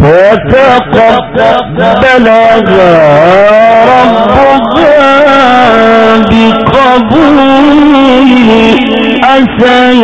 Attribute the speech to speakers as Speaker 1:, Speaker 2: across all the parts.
Speaker 1: فتقبلها ربها بقبول حسن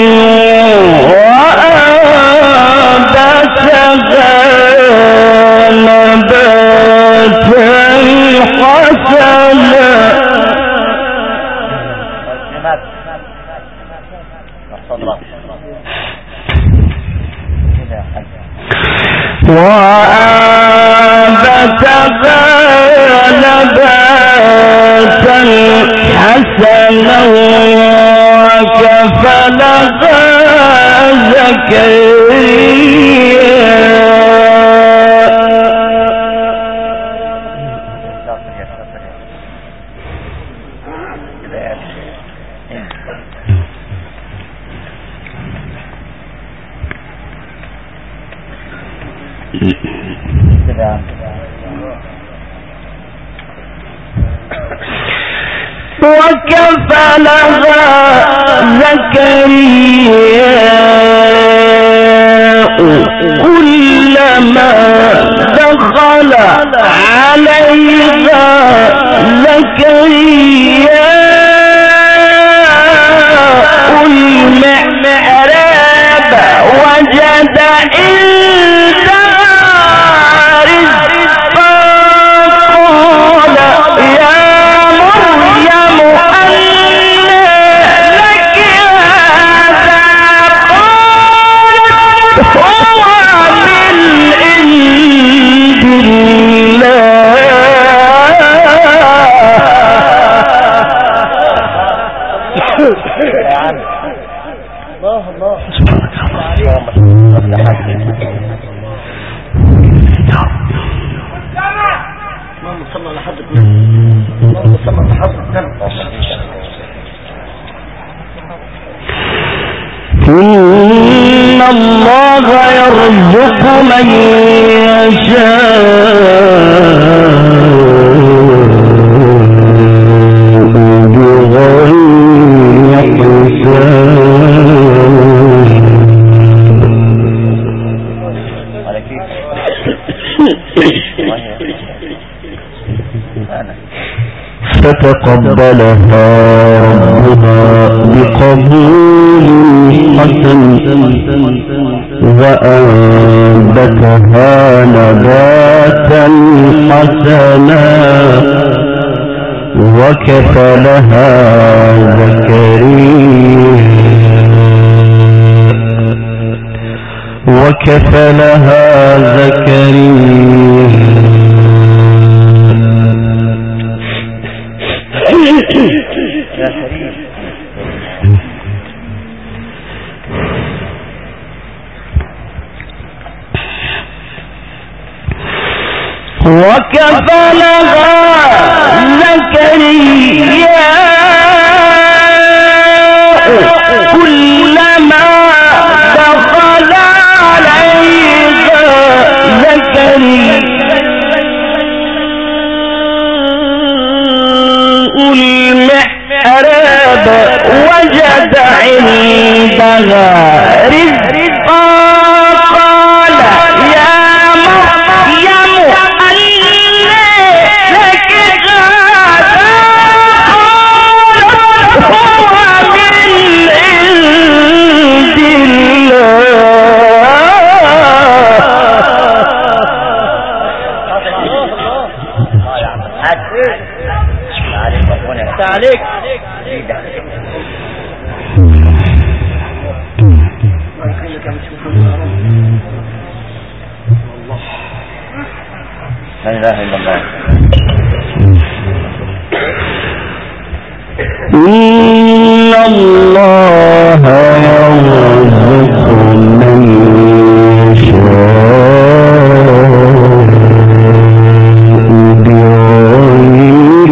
Speaker 1: وأنبتها نباتا حسنا. وأنبتها نباتا حسنا وكفلها زكريا وكفلها زكريا كلما دخل عليها زكريا المحراب وجد إن الله يرزق من يشاء بغير حساب. فتقبلها ربها بقبول حسن وأنبتها نباتا حسنا وكفلها زكريا وكفلها زكريا كلما دخل عليها زكريا المحراب وجد عندها رزقا قال يا مريم عليك لا إله إلا الله. إن الله يرزق من يشاء بغير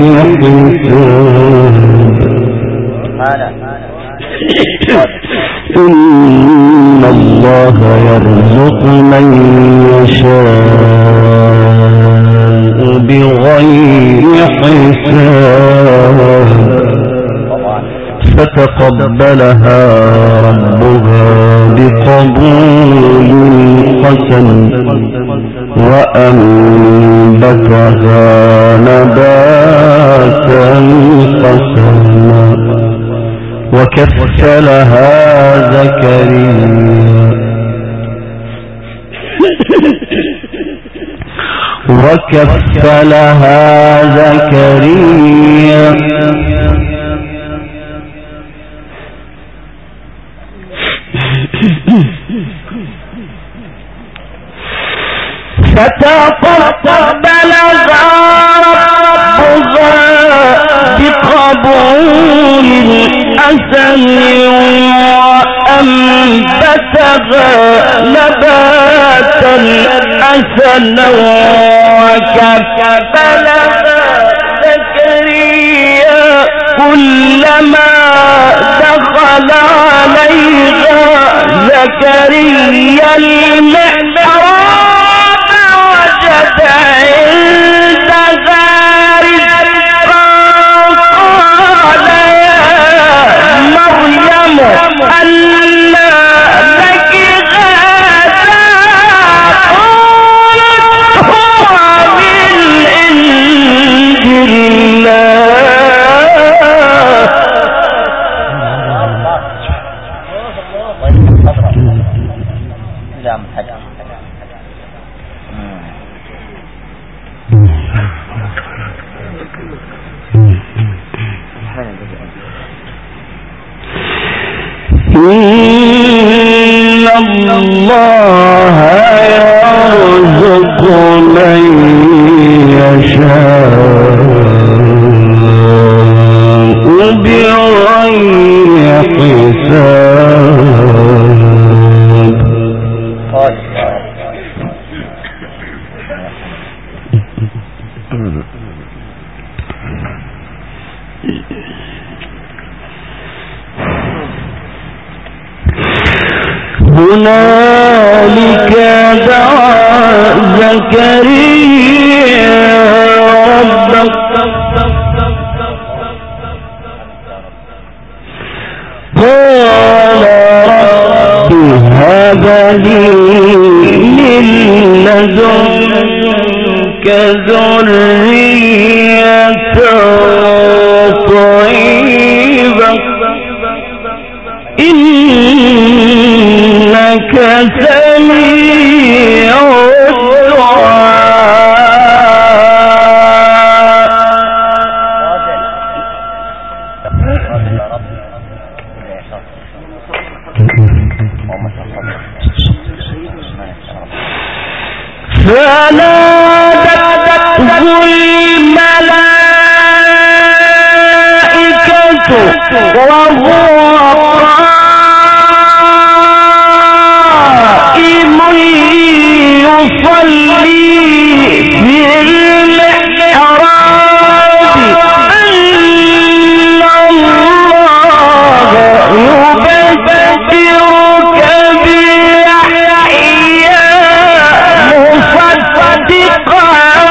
Speaker 1: حساب. إن الله يرزق من يشاء بغير حساب. فتقبلها ربها بقبول القسم وأنبتها نباتا حسنا وكفلها زكريا فتقبلها ربها بقبول حسن وأنبتها نباتا حسنا وكفلها زكريا كلما دخل عليها زكريا المحراب وجد عندها رزقا قال يا مريم أنى لك هذا قالت هو من عند الله إن الله يرزق من يشاء بغير حساب. هنالك دعا زكريا ربه قال رب هب لي من لدنك ذرية طيبة إنك سميع فنادته الملائكة وهو قائم يصلي في المحراب أن الله يبشرك بيحيى مصدقا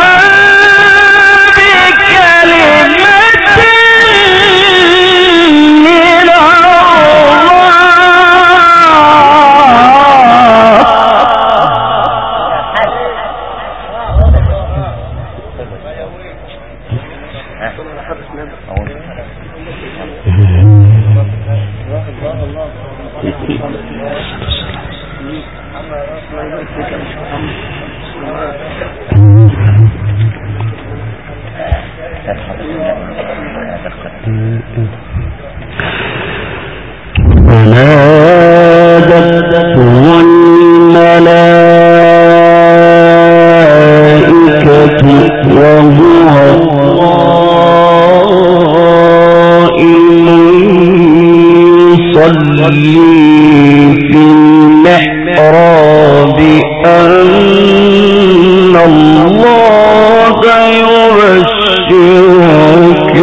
Speaker 1: بكلمة من فنادته الملائكة وهو قائم يصلي في المحراب أن الله يبشرك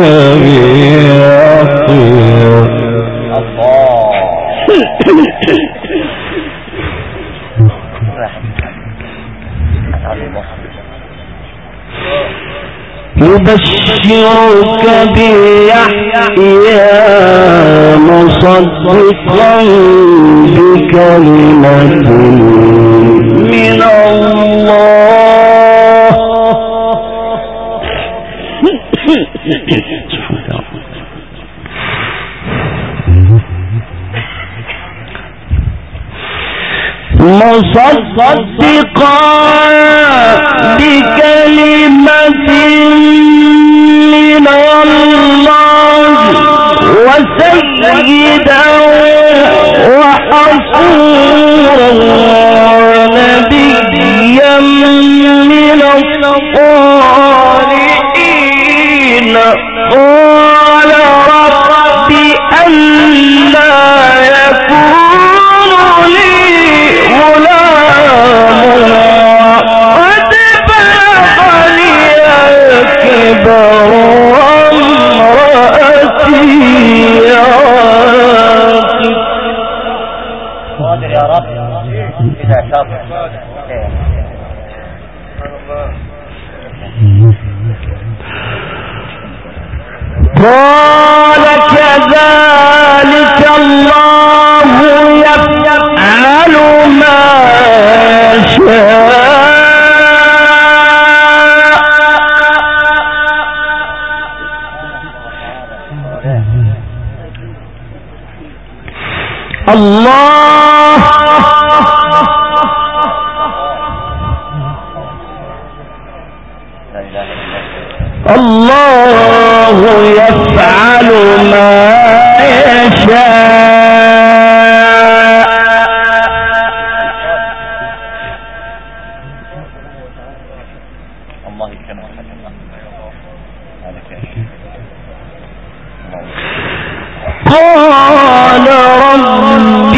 Speaker 1: يبشرك بيحيى مصدقا بكلمة من الله مصدقا بكلمة من الله وسيدا وحصورا ونبيا من الصالحين قال رب أنى يكون لي غلام قد بلغني الكبر وامرأتي
Speaker 2: قادر يا رب إذا شاطر.
Speaker 1: قال كذلك الله يفعل ما يشاء الله يفعل ما يشاء
Speaker 2: الله يكرمك.
Speaker 1: قال رب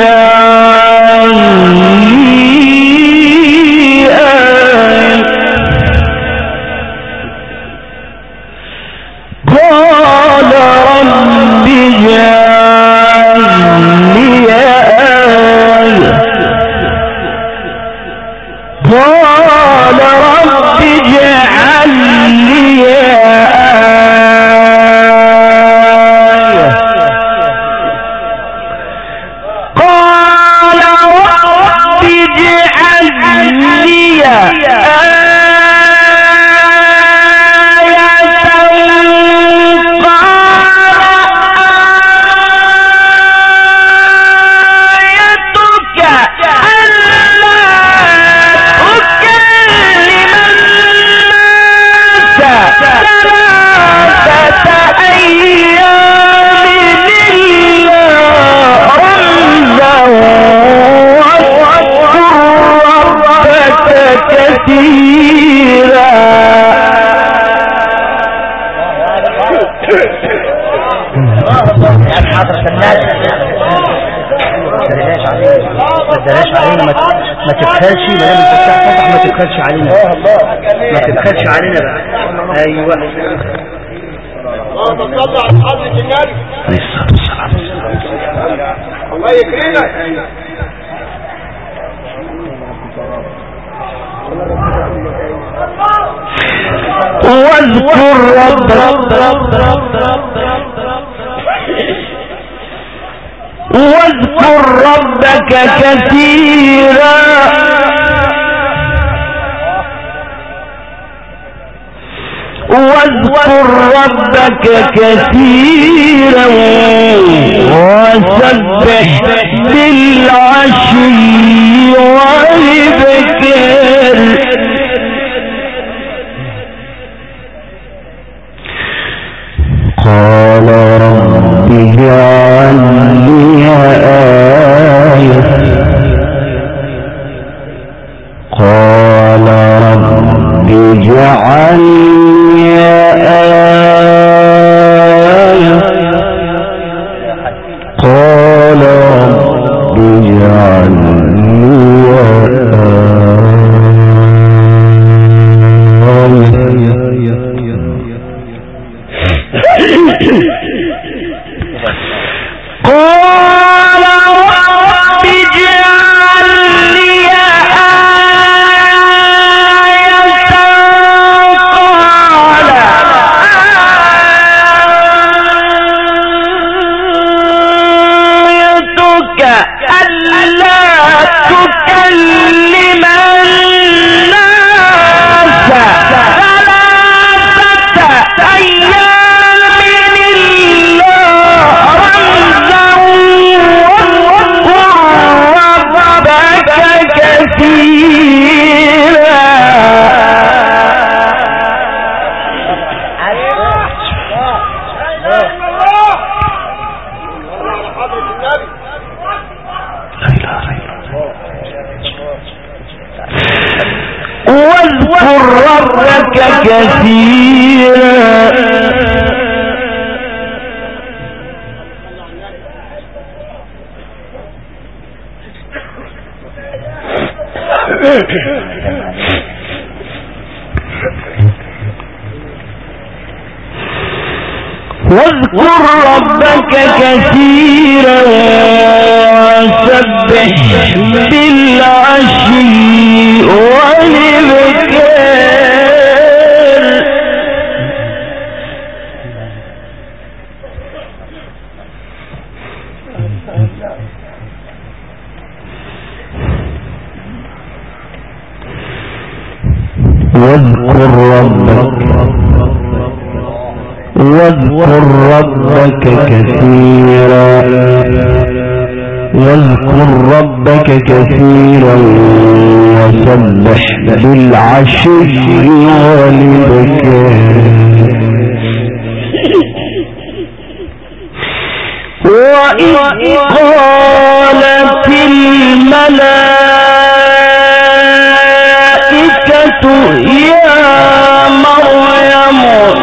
Speaker 2: ما تبخلش علينا بقى. ايوه اللهم صل على حضرة النبي عليه الصلاة والسلام. الله يكرمك.
Speaker 1: واذكر ربك كثيرا واذكر ربك كثيرا وسبح بالعشي والإبكار قال رب اجعل لي آية قال رب اجعل واذكر ربك كثيرا واذكر ربك كثيرا وسبح بالعشي والإبكار واذكر ربك كثيرا وسبح بالعشي والإبكار وإذ قالت الملائكة يا مريم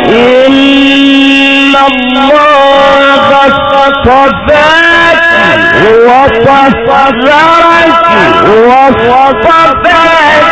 Speaker 1: إن الله اصطفاك وطهرك واصطفاك